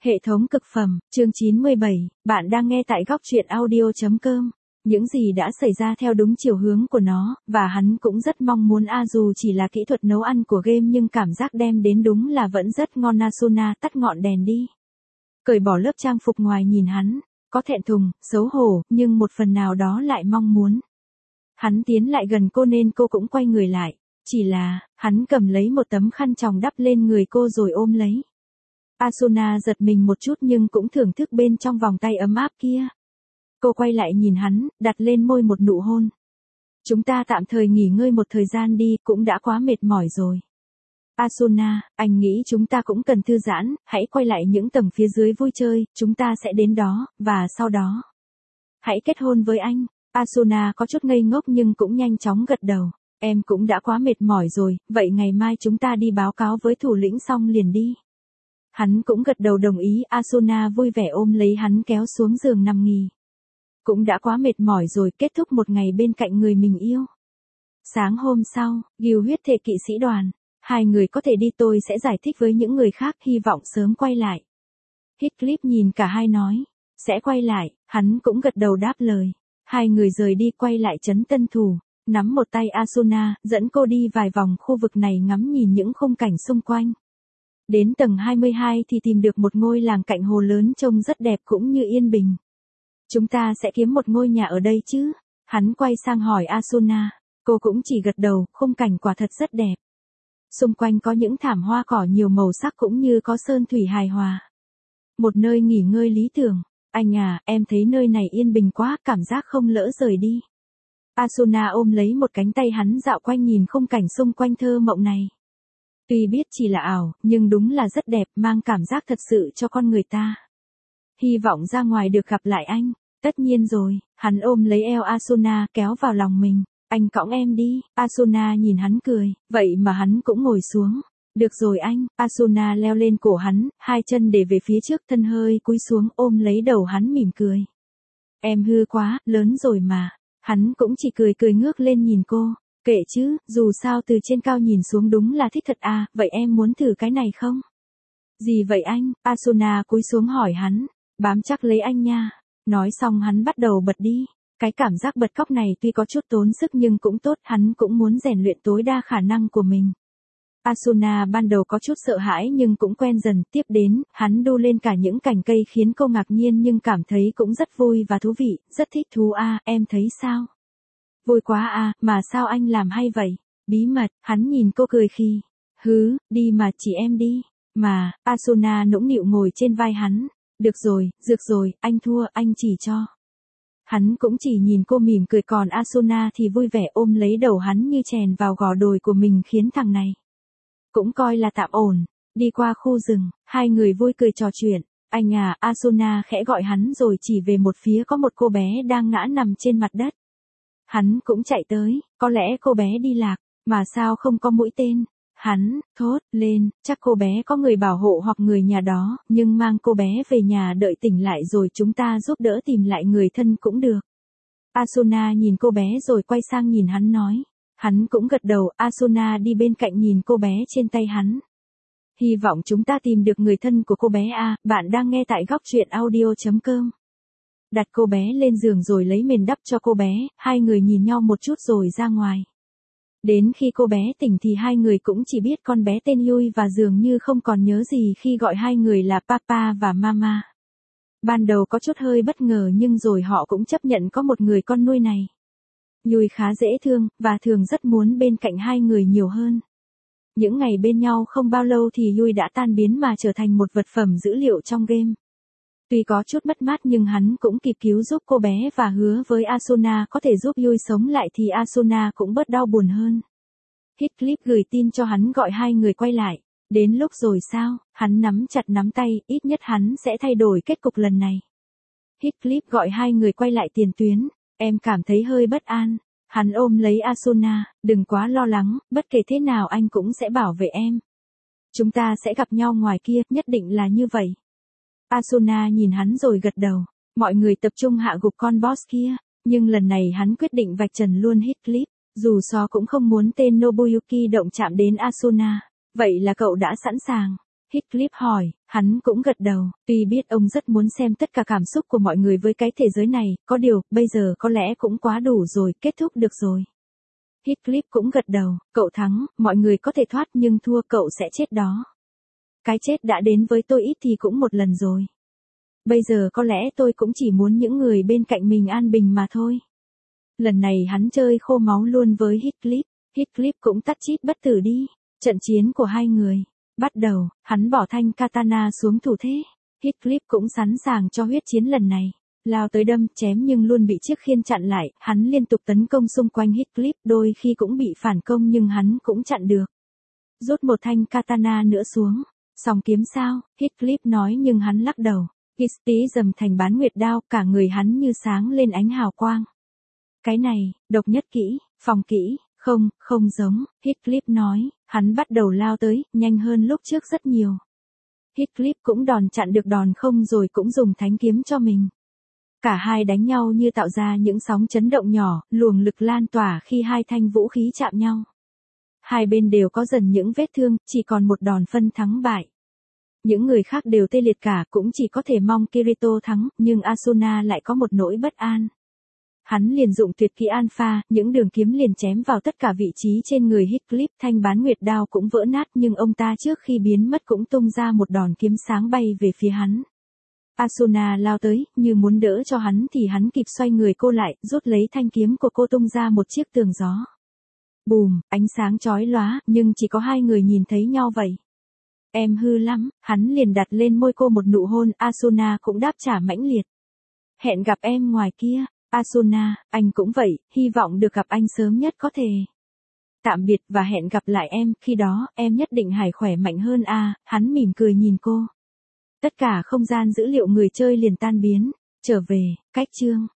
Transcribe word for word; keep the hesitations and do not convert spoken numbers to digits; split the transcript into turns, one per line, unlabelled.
Hệ thống cực phẩm, chương chín mươi bảy, bạn đang nghe tại góc truyện audio.com. Những gì đã xảy ra theo đúng chiều hướng của nó, và hắn cũng rất mong muốn A dù chỉ là kỹ thuật nấu ăn của game nhưng cảm giác đem đến đúng là vẫn rất ngon. Asuna tắt ngọn đèn đi. Cởi bỏ lớp trang phục ngoài nhìn hắn, có thẹn thùng, xấu hổ, nhưng một phần nào đó lại mong muốn. Hắn tiến lại gần cô nên cô cũng quay người lại. Chỉ là, hắn cầm lấy một tấm khăn choàng đắp lên người cô rồi ôm lấy. Asuna giật mình một chút nhưng cũng thưởng thức bên trong vòng tay ấm áp kia. Cô quay lại nhìn hắn, đặt lên môi một nụ hôn. Chúng ta tạm thời nghỉ ngơi một thời gian đi, cũng đã quá mệt mỏi rồi. Asuna, anh nghĩ chúng ta cũng cần thư giãn, hãy quay lại những tầng phía dưới vui chơi, chúng ta sẽ đến đó, và sau đó. Hãy kết hôn với anh. Asuna có chút ngây ngốc nhưng cũng nhanh chóng gật đầu. Em cũng đã quá mệt mỏi rồi, vậy ngày mai chúng ta đi báo cáo với thủ lĩnh xong liền đi. Hắn cũng gật đầu đồng ý. Asuna vui vẻ ôm lấy hắn kéo xuống giường nằm nghỉ. Cũng đã quá mệt mỏi rồi, kết thúc một ngày bên cạnh người mình yêu. Sáng hôm sau, Gil huyết thể kỵ sĩ đoàn. Hai người có thể đi, tôi sẽ giải thích với những người khác, hy vọng sớm quay lại. Heathcliff nhìn cả hai nói. Sẽ quay lại, hắn cũng gật đầu đáp lời. Hai người rời đi quay lại trấn Tân Thủ. Nắm một tay Asuna, dẫn cô đi vài vòng khu vực này ngắm nhìn những khung cảnh xung quanh. Đến tầng hai mươi hai thì tìm được một ngôi làng cạnh hồ lớn trông rất đẹp cũng như yên bình. Chúng ta sẽ kiếm một ngôi nhà ở đây chứ? Hắn quay sang hỏi Asuna. Cô cũng chỉ gật đầu, khung cảnh quả thật rất đẹp. Xung quanh có những thảm hoa cỏ nhiều màu sắc cũng như có sơn thủy hài hòa. Một nơi nghỉ ngơi lý tưởng. Anh à, em thấy nơi này yên bình quá, cảm giác không lỡ rời đi. Asuna ôm lấy một cánh tay hắn dạo quanh nhìn khung cảnh xung quanh thơ mộng này. Tuy biết chỉ là ảo, nhưng đúng là rất đẹp, mang cảm giác thật sự cho con người ta. Hy vọng ra ngoài được gặp lại anh. Tất nhiên rồi, hắn ôm lấy eo Asuna kéo vào lòng mình. Anh cõng em đi. Asuna nhìn hắn cười, vậy mà hắn cũng ngồi xuống. Được rồi anh. Asuna leo lên cổ hắn, hai chân để về phía trước, thân hơi cúi xuống ôm lấy đầu hắn mỉm cười. Em hư quá, lớn rồi mà. Hắn cũng chỉ cười cười ngước lên nhìn cô. Kệ chứ, dù sao từ trên cao nhìn xuống đúng là thích thật à, vậy em muốn thử cái này không? Gì vậy anh? Asuna cúi xuống hỏi hắn. Bám chắc lấy anh nha. Nói xong hắn bắt đầu bật đi. Cái cảm giác bật cóc này tuy có chút tốn sức nhưng cũng tốt, hắn cũng muốn rèn luyện tối đa khả năng của mình. Asuna ban đầu có chút sợ hãi nhưng cũng quen dần, tiếp đến, hắn đu lên cả những cành cây khiến cô ngạc nhiên nhưng cảm thấy cũng rất vui và thú vị, rất thích thú à, em thấy sao? Vui quá à, mà sao anh làm hay vậy? Bí mật, hắn nhìn cô cười khi. Hứ, đi mà chỉ em đi. Mà, Asuna nũng nịu ngồi trên vai hắn. Được rồi, được rồi, anh thua, anh chỉ cho. Hắn cũng chỉ nhìn cô mỉm cười còn Asuna thì vui vẻ ôm lấy đầu hắn như chèn vào gò đồi của mình khiến thằng này. Cũng coi là tạm ổn. Đi qua khu rừng, hai người vui cười trò chuyện. Anh à, Asuna khẽ gọi hắn rồi chỉ về một phía có một cô bé đang ngã nằm trên mặt đất. Hắn cũng chạy tới, có lẽ cô bé đi lạc, mà sao không có mũi tên. Hắn, thốt, lên, chắc cô bé có người bảo hộ hoặc người nhà đó, nhưng mang cô bé về nhà đợi tỉnh lại rồi chúng ta giúp đỡ tìm lại người thân cũng được. Asuna nhìn cô bé rồi quay sang nhìn hắn nói. Hắn cũng gật đầu, Asuna đi bên cạnh nhìn cô bé trên tay hắn. Hy vọng chúng ta tìm được người thân của cô bé à, bạn đang nghe tại góc truyện audio.com. Đặt cô bé lên giường rồi lấy mền đắp cho cô bé, hai người nhìn nhau một chút rồi ra ngoài. Đến khi cô bé tỉnh thì hai người cũng chỉ biết con bé tên Yui và dường như không còn nhớ gì khi gọi hai người là Papa và Mama. Ban đầu có chút hơi bất ngờ nhưng rồi họ cũng chấp nhận có một người con nuôi này. Yui khá dễ thương, và thường rất muốn bên cạnh hai người nhiều hơn. Những ngày bên nhau không bao lâu thì Yui đã tan biến mà trở thành một vật phẩm dữ liệu trong game. Tuy có chút mất mát nhưng hắn cũng kịp cứu giúp cô bé và hứa với Asuna có thể giúp Yui sống lại thì Asuna cũng bớt đau buồn hơn. Heathcliff gửi tin cho hắn gọi hai người quay lại. Đến lúc rồi sao? Hắn nắm chặt nắm tay, ít nhất hắn sẽ thay đổi kết cục lần này. Heathcliff gọi hai người quay lại tiền tuyến. Em cảm thấy hơi bất an. Hắn ôm lấy Asuna, đừng quá lo lắng, bất kể thế nào anh cũng sẽ bảo vệ em. Chúng ta sẽ gặp nhau ngoài kia, nhất định là như vậy. Asuna nhìn hắn rồi gật đầu. Mọi người tập trung hạ gục con boss kia, nhưng lần này hắn quyết định vạch trần luôn Heathcliff, dù So cũng không muốn tên Nobuyuki động chạm đến Asuna. Vậy là cậu đã sẵn sàng. Heathcliff hỏi, hắn cũng gật đầu, tuy biết ông rất muốn xem tất cả cảm xúc của mọi người với cái thế giới này, có điều, bây giờ có lẽ cũng quá đủ rồi, kết thúc được rồi. Heathcliff cũng gật đầu, cậu thắng, mọi người có thể thoát nhưng thua cậu sẽ chết đó. Cái chết đã đến với tôi ít thì cũng một lần rồi. Bây giờ có lẽ tôi cũng chỉ muốn những người bên cạnh mình an bình mà thôi. Lần này hắn chơi khô máu luôn với Heathcliff, Heathcliff cũng tắt chít bất tử đi. Trận chiến của hai người bắt đầu, hắn bỏ thanh katana xuống thủ thế. Heathcliff cũng sẵn sàng cho huyết chiến lần này. Lao tới đâm, chém nhưng luôn bị chiếc khiên chặn lại, hắn liên tục tấn công xung quanh Heathcliff, đôi khi cũng bị phản công nhưng hắn cũng chặn được. Rút một thanh katana nữa xuống. Song kiếm sao? Heathcliff nói nhưng hắn lắc đầu. Kisty dầm thành bán nguyệt đao, cả người hắn như sáng lên ánh hào quang. Cái này, độc nhất kỹ, phòng kỹ, không, không giống, Heathcliff nói, hắn bắt đầu lao tới, nhanh hơn lúc trước rất nhiều. Heathcliff cũng đòn chặn được đòn không rồi cũng dùng thánh kiếm cho mình. Cả hai đánh nhau như tạo ra những sóng chấn động nhỏ, luồng lực lan tỏa khi hai thanh vũ khí chạm nhau. Hai bên đều có dần những vết thương, chỉ còn một đòn phân thắng bại. Những người khác đều tê liệt cả, cũng chỉ có thể mong Kirito thắng, nhưng Asuna lại có một nỗi bất an. Hắn liền dụng tuyệt kỹ Alpha, những đường kiếm liền chém vào tất cả vị trí trên người Heathcliff, thanh bán nguyệt đao cũng vỡ nát nhưng ông ta trước khi biến mất cũng tung ra một đòn kiếm sáng bay về phía hắn. Asuna lao tới, như muốn đỡ cho hắn thì hắn kịp xoay người cô lại, rút lấy thanh kiếm của cô tung ra một chiếc tường gió. Bùm, ánh sáng chói lóa, nhưng chỉ có hai người nhìn thấy nhau vậy. Em hư lắm, hắn liền đặt lên môi cô một nụ hôn, Asuna cũng đáp trả mãnh liệt. Hẹn gặp em ngoài kia, Asuna, anh cũng vậy, hy vọng được gặp anh sớm nhất có thể. Tạm biệt và hẹn gặp lại em, khi đó, em nhất định hải khỏe mạnh hơn a. À, hắn mỉm cười nhìn cô. Tất cả không gian dữ liệu người chơi liền tan biến, trở về, cách chương.